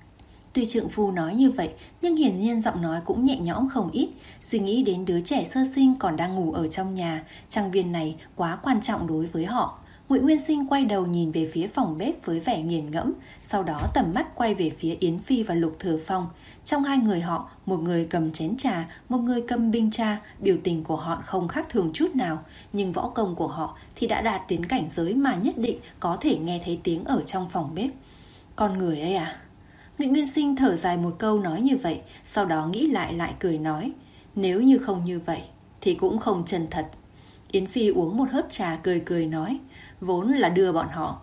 Tuy trượng phu nói như vậy, nhưng hiển nhiên giọng nói cũng nhẹ nhõm không ít. Suy nghĩ đến đứa trẻ sơ sinh còn đang ngủ ở trong nhà, trang viên này quá quan trọng đối với họ. Ngụy Nguyên Sinh quay đầu nhìn về phía phòng bếp với vẻ nghiền ngẫm, sau đó tầm mắt quay về phía Yến Phi và Lục Thừa Phong. Trong hai người họ, một người cầm chén trà, một người cầm binh trà, biểu tình của họ không khác thường chút nào, nhưng võ công của họ thì đã đạt đến cảnh giới mà nhất định có thể nghe thấy tiếng ở trong phòng bếp. Con người ấy à? Ngụy Nguyên Sinh thở dài một câu nói như vậy, sau đó nghĩ lại lại cười nói, nếu như không như vậy thì cũng không chân thật. Yến Phi uống một hớp trà cười cười nói, vốn là đưa bọn họ.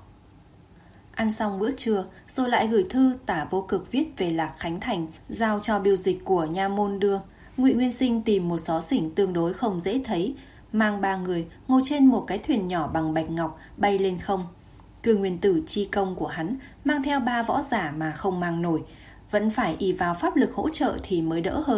Ăn xong bữa trưa rồi lại gửi thư Tả Vô Cực viết về Lạc Khánh Thành, giao cho biêu dịch của nha môn đưa. Ngụy Nguyên Sinh tìm một xó xỉnh tương đối không dễ thấy, mang ba người ngồi trên một cái thuyền nhỏ bằng bạch ngọc bay lên không. Cư nguyên tử chi công của hắn mang theo ba võ giả mà không mang nổi, vẫn phải ỷ vào pháp lực hỗ trợ thì mới đỡ hơn.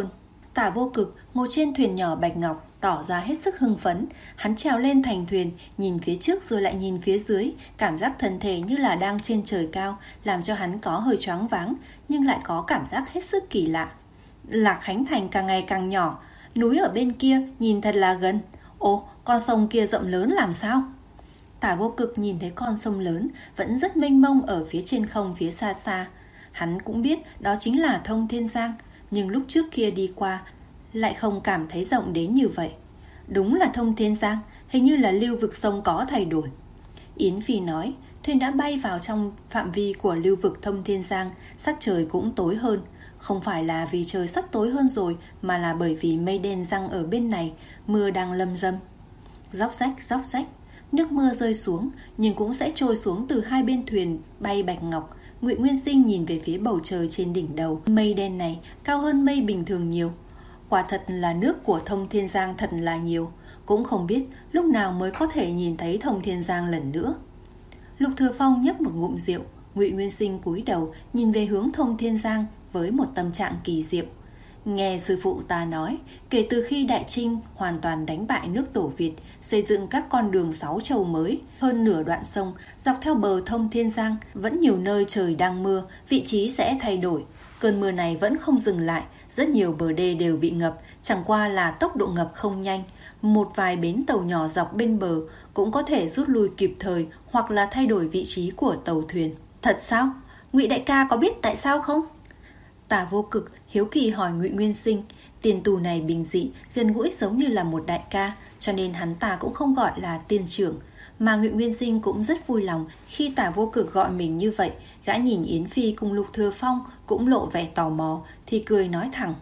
Tả Vô Cực ngồi trên thuyền nhỏ bạch ngọc, tỏ ra hết sức hưng phấn. Hắn trèo lên thành thuyền, nhìn phía trước rồi lại nhìn phía dưới, cảm giác thân thể như là đang trên trời cao, làm cho hắn có hơi choáng váng, nhưng lại có cảm giác hết sức kỳ lạ. Lạc Khánh Thành càng ngày càng nhỏ, núi ở bên kia nhìn thật là gần. Ồ, con sông kia rộng lớn làm sao? Tả Vô Cực nhìn thấy con sông lớn vẫn rất mênh mông ở phía trên không phía xa xa. Hắn cũng biết đó chính là Thông Thiên Giang, nhưng lúc trước kia đi qua lại không cảm thấy rộng đến như vậy. Đúng là Thông Thiên Giang, hình như là lưu vực sông có thay đổi. Yến Phi nói, thuyền đã bay vào trong phạm vi của lưu vực Thông Thiên Giang, sắc trời cũng tối hơn. Không phải là vì trời sắp tối hơn rồi, mà là bởi vì mây đen giăng ở bên này, mưa đang lâm râm. Róc rách, róc rách, nước mưa rơi xuống, nhưng cũng sẽ trôi xuống từ hai bên thuyền bay bạch ngọc. Ngụy Nguyên Sinh nhìn về phía bầu trời trên đỉnh đầu, mây đen này cao hơn mây bình thường nhiều. Quả thật là nước của Thông Thiên Giang thật là nhiều, cũng không biết lúc nào mới có thể nhìn thấy Thông Thiên Giang lần nữa. Lục Thừa Phong nhấp một ngụm rượu, Ngụy Nguyên Sinh cúi đầu nhìn về hướng Thông Thiên Giang với một tâm trạng kỳ diệu. Nghe sư phụ ta nói, kể từ khi Đại Trinh hoàn toàn đánh bại nước Tổ Việt, xây dựng các con đường sáu châu mới, hơn nửa đoạn sông dọc theo bờ Thông Thiên Giang vẫn nhiều nơi trời đang mưa, vị trí sẽ thay đổi. Cơn mưa này vẫn không dừng lại, rất nhiều bờ đê đều bị ngập, chẳng qua là tốc độ ngập không nhanh. Một vài bến tàu nhỏ dọc bên bờ cũng có thể rút lui kịp thời hoặc là thay đổi vị trí của tàu thuyền. Thật sao? Ngụy đại ca có biết tại sao không? Tả Vô Cực hiếu kỳ hỏi Ngụy Nguyên Sinh. Tiền tù này bình dị, gần gũi giống như là một đại ca, cho nên hắn ta cũng không gọi là tiên trưởng. Mà Ngụy Nguyên Sinh cũng rất vui lòng khi Tả Vô Cực gọi mình như vậy. Gã nhìn Yến Phi cùng Lục Thừa Phong cũng lộ vẻ tò mò, thì cười nói thẳng: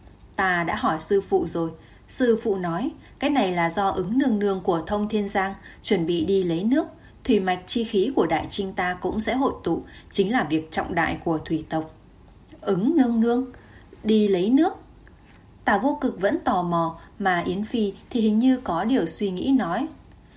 Ta đã hỏi sư phụ rồi. Sư phụ nói cái này là do Ứng nương nương của Thông Thiên Giang chuẩn bị đi lấy nước. Thủy mạch chi khí của Đại Trinh ta cũng sẽ hội tụ, chính là việc trọng đại của thủy tộc. Ứng nương nương đi lấy nước? Tả Vô Cực vẫn tò mò, mà Yến Phi thì hình như có điều suy nghĩ nói: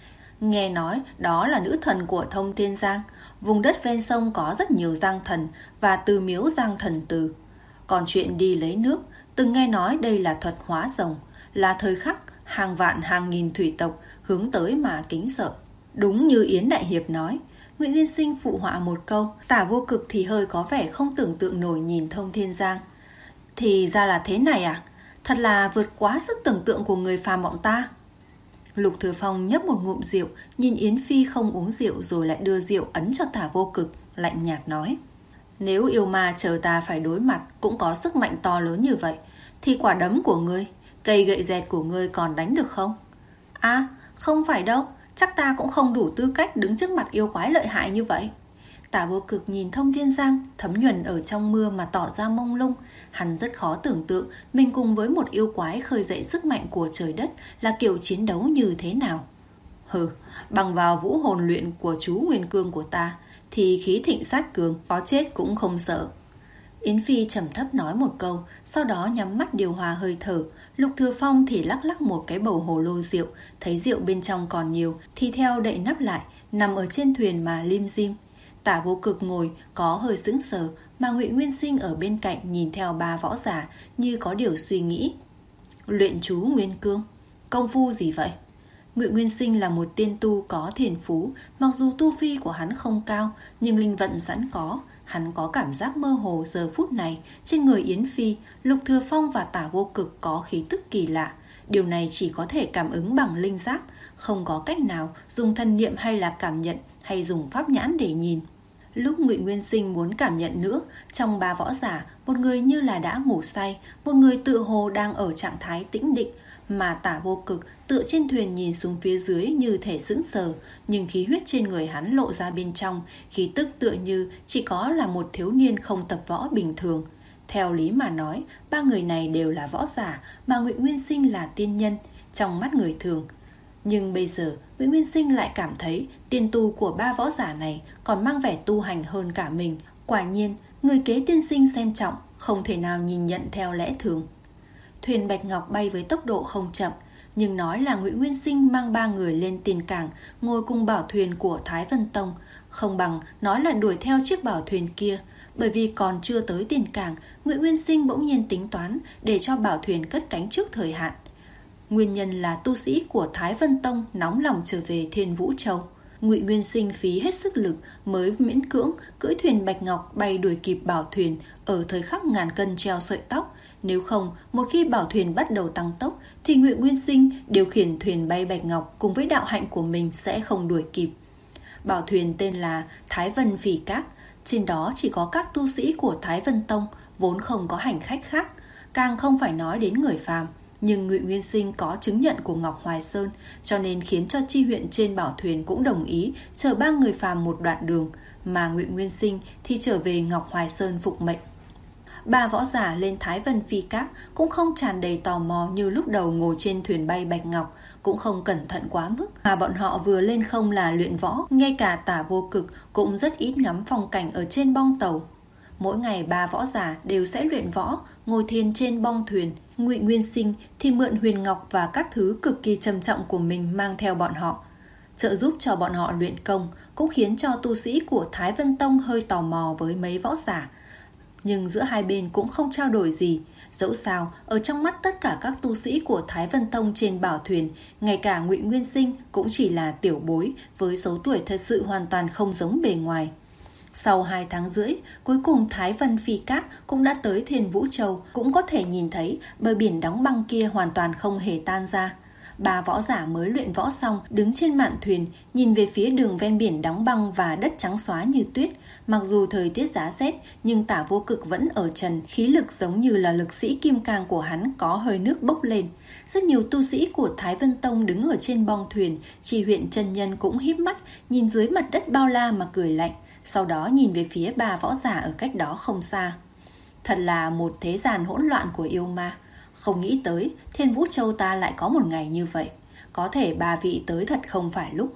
Nghe nói đó là nữ thần của Thông Thiên Giang. Vùng đất ven sông có rất nhiều giang thần và từ miếu giang thần từ. Còn chuyện đi lấy nước, từng nghe nói đây là thuật hóa rồng, là thời khắc hàng vạn hàng nghìn thủy tộc hướng tới mà kính sợ. Đúng như Yến Đại Hiệp nói. Ngụy Nguyên Sinh phụ họa một câu. Tả Vô Cực thì hơi có vẻ không tưởng tượng nổi nhìn Thông Thiên Giang. Thì ra là thế này à? Thật là vượt quá sức tưởng tượng của người phàm bọn ta. Lục Thừa Phong nhấp một ngụm rượu, nhìn Yến Phi không uống rượu rồi lại đưa rượu ấn cho Tả Vô Cực, lạnh nhạt nói: Nếu yêu ma chờ ta phải đối mặt cũng có sức mạnh to lớn như vậy, thì quả đấm của ngươi, cây gậy dẹt của ngươi còn đánh được không? À, không phải đâu, chắc ta cũng không đủ tư cách đứng trước mặt yêu quái lợi hại như vậy. Tả Vô Cực nhìn Thông Thiên Giang thấm nhuần ở trong mưa mà tỏ ra mông lung. Hắn rất khó tưởng tượng mình cùng với một yêu quái khơi dậy sức mạnh của trời đất là kiểu chiến đấu như thế nào. Hừ, bằng vào vũ hồn luyện của chú Nguyên Cương của ta thì khí thịnh sát cường, có chết cũng không sợ. Yến Phi trầm thấp nói một câu, sau đó nhắm mắt điều hòa hơi thở. Lục Thừa Phong thì lắc lắc một cái bầu hồ lô rượu, thấy rượu bên trong còn nhiều thì theo đậy nắp lại, nằm ở trên thuyền mà lim dim. Tả Vô Cực ngồi có hơi sững sờ, mà Ngụy Nguyên Sinh ở bên cạnh nhìn theo ba võ giả như có điều suy nghĩ. Luyện chú Nguyên Cương, công phu gì vậy? Ngụy Nguyên Sinh là một tiên tu có thiền phú, mặc dù tu vi của hắn không cao, nhưng linh vận sẵn có. Hắn có cảm giác mơ hồ giờ phút này trên người Yến Phi, Lục Thừa Phong và Tả Vô Cực có khí tức kỳ lạ. Điều này chỉ có thể cảm ứng bằng linh giác, không có cách nào dùng thân niệm hay là cảm nhận hay dùng pháp nhãn để nhìn. Lúc Ngụy Nguyên Sinh muốn cảm nhận nữa, trong ba võ giả, một người như là đã ngủ say, một người tựa hồ đang ở trạng thái tĩnh định, mà Tả Vô Cực tựa trên thuyền nhìn xuống phía dưới như thể sững sờ, nhưng khí huyết trên người hắn lộ ra bên trong, khí tức tựa như chỉ có là một thiếu niên không tập võ bình thường. Theo lý mà nói, ba người này đều là võ giả, mà Ngụy Nguyên Sinh là tiên nhân trong mắt người thường. Nhưng bây giờ Ngụy Nguyên Sinh lại cảm thấy tiên tu của ba võ giả này còn mang vẻ tu hành hơn cả mình. Quả nhiên, người kế tiên sinh xem trọng, không thể nào nhìn nhận theo lẽ thường. Thuyền bạch ngọc bay với tốc độ không chậm, nhưng nói là Ngụy Nguyên Sinh mang ba người lên tiền cảng ngồi cùng bảo thuyền của Thái Vân Tông, không bằng nói là đuổi theo chiếc bảo thuyền kia. Bởi vì còn chưa tới tiền cảng, Ngụy Nguyên Sinh bỗng nhiên tính toán để cho bảo thuyền cất cánh trước thời hạn. Nguyên nhân là tu sĩ của Thái Vân Tông nóng lòng trở về Thiên Vũ Châu. Ngụy Nguyên Sinh phí hết sức lực mới miễn cưỡng cưỡi thuyền Bạch Ngọc bay đuổi kịp bảo thuyền ở thời khắc ngàn cân treo sợi tóc. Nếu không, một khi bảo thuyền bắt đầu tăng tốc thì Ngụy Nguyên Sinh điều khiển thuyền bay Bạch Ngọc cùng với đạo hạnh của mình sẽ không đuổi kịp. Bảo thuyền tên là Thái Vân Phỉ Các, trên đó chỉ có các tu sĩ của Thái Vân Tông, vốn không có hành khách khác, càng không phải nói đến người phàm. Nhưng Ngụy Nguyên Sinh có chứng nhận của Ngọc Hoài Sơn, cho nên khiến cho chi huyện trên bảo thuyền cũng đồng ý chở ba người phàm một đoạn đường, mà Ngụy Nguyên Sinh thì trở về Ngọc Hoài Sơn phục mệnh. Ba võ giả lên Thái Vân Phi Các cũng không tràn đầy tò mò như lúc đầu ngồi trên thuyền bay Bạch Ngọc, cũng không cẩn thận quá mức, mà bọn họ vừa lên không là luyện võ, ngay cả Tả Vô Cực cũng rất ít ngắm phong cảnh ở trên bong tàu. Mỗi ngày ba võ giả đều sẽ luyện võ, ngồi thiền trên bong thuyền. Ngụy Nguyên Sinh thì mượn huyền ngọc và các thứ cực kỳ trầm trọng của mình mang theo bọn họ, trợ giúp cho bọn họ luyện công, cũng khiến cho tu sĩ của Thái Vân Tông hơi tò mò với mấy võ giả. Nhưng giữa hai bên cũng không trao đổi gì. Dẫu sao, ở trong mắt tất cả các tu sĩ của Thái Vân Tông trên bảo thuyền, ngay cả Ngụy Nguyên Sinh cũng chỉ là tiểu bối với số tuổi thật sự hoàn toàn không giống bề ngoài. Sau hai tháng rưỡi, cuối cùng Thái Vân Phi Các cũng đã tới Thiên Vũ Châu, cũng có thể nhìn thấy bờ biển đóng băng kia hoàn toàn không hề tan ra. Ba võ giả mới luyện võ xong, đứng trên mạn thuyền, nhìn về phía đường ven biển đóng băng và đất trắng xóa như tuyết. Mặc dù thời tiết giá rét, nhưng Tả Vô Cực vẫn ở trần, khí lực giống như là lực sĩ kim cang của hắn có hơi nước bốc lên. Rất nhiều tu sĩ của Thái Vân Tông đứng ở trên bong thuyền, Chỉ huyện chân nhân cũng híp mắt, nhìn dưới mặt đất bao la mà cười lạnh. Sau đó nhìn về phía ba võ giả ở cách đó không xa. Thật là một thế gian hỗn loạn của yêu ma. Không nghĩ tới Thiên Vũ Châu ta lại có một ngày như vậy. Có thể ba vị tới thật không phải lúc.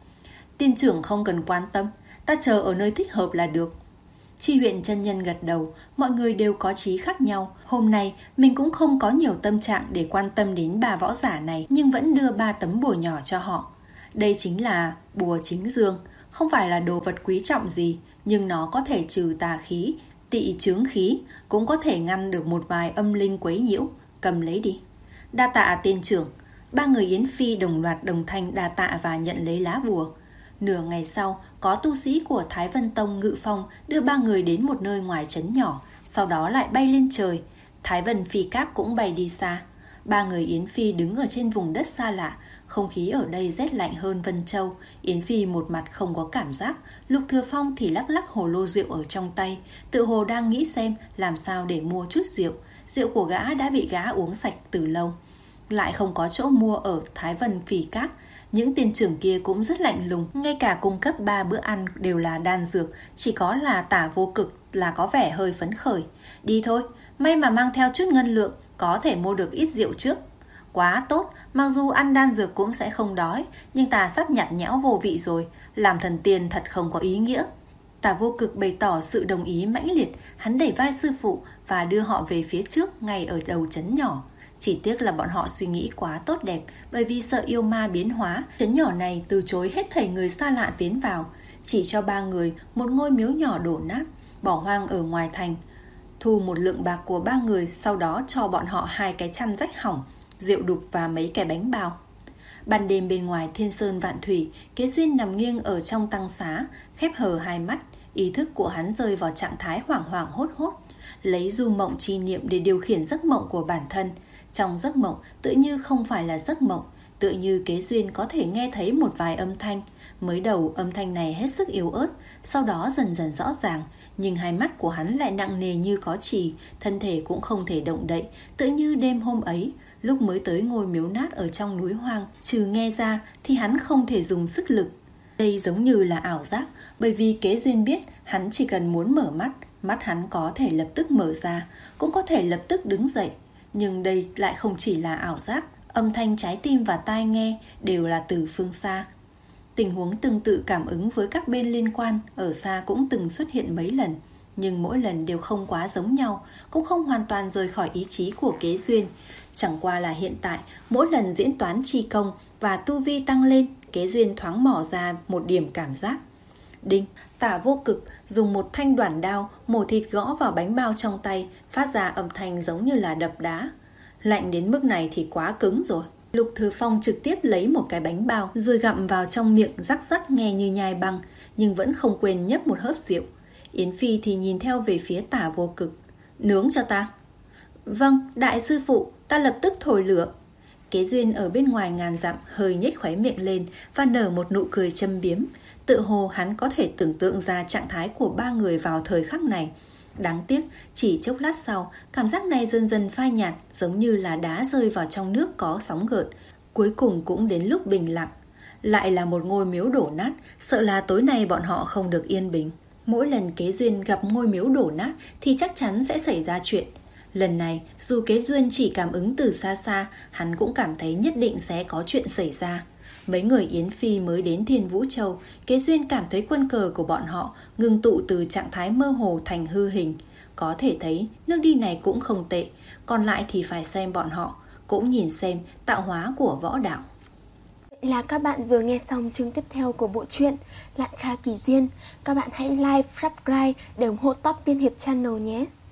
Tiên trưởng không cần quan tâm, ta chờ ở nơi thích hợp là được. Chi huyện chân nhân gật đầu. Mọi người đều có chí khác nhau. Hôm nay mình cũng không có nhiều tâm trạng để quan tâm đến ba võ giả này, nhưng vẫn đưa ba tấm bùa nhỏ cho họ. Đây chính là bùa chính dương. Không phải là đồ vật quý trọng gì, nhưng nó có thể trừ tà khí, tị chướng khí, cũng có thể ngăn được một vài âm linh quấy nhiễu. Cầm lấy đi. Đa tạ tiên trưởng. Ba người Yến Phi đồng loạt đồng thanh đa tạ và nhận lấy lá bùa. Nửa ngày sau, có tu sĩ của Thái Vân Tông ngự phong đưa ba người đến một nơi ngoài trấn nhỏ, sau đó lại bay lên trời. Thái Vân Phi Các cũng bay đi xa. Ba người Yến Phi đứng ở trên vùng đất xa lạ. Không khí ở đây rét lạnh hơn Vân Châu. Yến Phi một mặt không có cảm giác, Lục Thừa Phong thì lắc lắc hồ lô rượu ở trong tay, tự hồ đang nghĩ xem làm sao để mua chút rượu. Rượu của gã đã bị gã uống sạch từ lâu, lại không có chỗ mua ở Thái Vân Phỉ Các. Những tiền trưởng kia cũng rất lạnh lùng, ngay cả cung cấp ba bữa ăn đều là đan dược, chỉ có là Tả Vô Cực là có vẻ hơi phấn khởi. Đi thôi, may mà mang theo chút ngân lượng, có thể mua được ít rượu trước. Quá tốt, mặc dù ăn đan dược cũng sẽ không đói, nhưng ta sắp nhạt nhẽo vô vị rồi, làm thần tiên thật không có ý nghĩa. Tả Vô Cực bày tỏ sự đồng ý mãnh liệt, hắn đẩy vai sư phụ và đưa họ về phía trước ngay ở đầu trấn nhỏ. Chỉ tiếc là bọn họ suy nghĩ quá tốt đẹp, bởi vì sợ yêu ma biến hóa, trấn nhỏ này từ chối hết thảy người xa lạ tiến vào, chỉ cho ba người một ngôi miếu nhỏ đổ nát, bỏ hoang ở ngoài thành. Thu một lượng bạc của ba người, sau đó cho bọn họ hai cái chăn rách hỏng, rượu đục và mấy cái bánh bao. Ban đêm bên ngoài Thiên Sơn Vạn Thủy, Kế Duyên nằm nghiêng ở trong tăng xá, khép hờ hai mắt, ý thức của hắn rơi vào trạng thái hoảng hoảng hốt hốt, lấy du mộng chi niệm để điều khiển giấc mộng của bản thân. Trong giấc mộng tự như không phải là giấc mộng, tự như Kế Duyên có thể nghe thấy một vài âm thanh. Mới đầu âm thanh này hết sức yếu ớt, sau đó dần dần rõ ràng, nhưng hai mắt của hắn lại nặng nề như có chì, thân thể cũng không thể động đậy, tự như đêm hôm ấy, lúc mới tới ngôi miếu nát ở trong núi hoang, trừ nghe ra thì hắn không thể dùng sức lực. Đây giống như là ảo giác, bởi vì Kế Duyên biết hắn chỉ cần muốn mở mắt, mắt hắn có thể lập tức mở ra, cũng có thể lập tức đứng dậy. Nhưng đây lại không chỉ là ảo giác, âm thanh trái tim và tai nghe đều là từ phương xa. Tình huống tương tự cảm ứng với các bên liên quan ở xa cũng từng xuất hiện mấy lần, nhưng mỗi lần đều không quá giống nhau, cũng không hoàn toàn rời khỏi ý chí của Kế Duyên. Chẳng qua là hiện tại, mỗi lần diễn toán chi công và tu vi tăng lên, Kế Duyên thoáng mỏ ra một điểm cảm giác. Đinh, Tả Vô Cực dùng một thanh đoản đao mổ thịt gõ vào bánh bao trong tay, phát ra âm thanh giống như là đập đá. Lạnh đến mức này thì quá cứng rồi. Lục Thừa Phong trực tiếp lấy một cái bánh bao rồi gặm vào trong miệng, rắc rắc nghe như nhai băng, nhưng vẫn không quên nhấp một hớp rượu. Yến Phi thì nhìn theo về phía Tả Vô Cực. Nướng cho ta. Vâng, đại sư phụ, ta lập tức thổi lửa. Kế Duyên ở bên ngoài ngàn dặm hơi nhếch khóe miệng lên và nở một nụ cười châm biếm. Tự hồ hắn có thể tưởng tượng ra trạng thái của ba người vào thời khắc này. Đáng tiếc, chỉ chốc lát sau, cảm giác này dần dần phai nhạt, giống như là đá rơi vào trong nước có sóng gợn. Cuối cùng cũng đến lúc bình lặng. Lại là một ngôi miếu đổ nát, sợ là tối nay bọn họ không được yên bình. Mỗi lần Kế Duyên gặp ngôi miếu đổ nát thì chắc chắn sẽ xảy ra chuyện. Lần này, dù Kế Duyên chỉ cảm ứng từ xa xa, hắn cũng cảm thấy nhất định sẽ có chuyện xảy ra. Mấy người Yến Phi mới đến Thiên Vũ Châu, Kế Duyên cảm thấy quân cờ của bọn họ ngừng tụ từ trạng thái mơ hồ thành hư hình. Có thể thấy nước đi này cũng không tệ, còn lại thì phải xem bọn họ, cũng nhìn xem tạo hóa của võ đạo. Vậy là các bạn vừa nghe xong chương tiếp theo của bộ truyện Lạn Kha Kỳ Duyên. Các bạn hãy like, subscribe để ủng hộ Top Tiên Hiệp Channel nhé.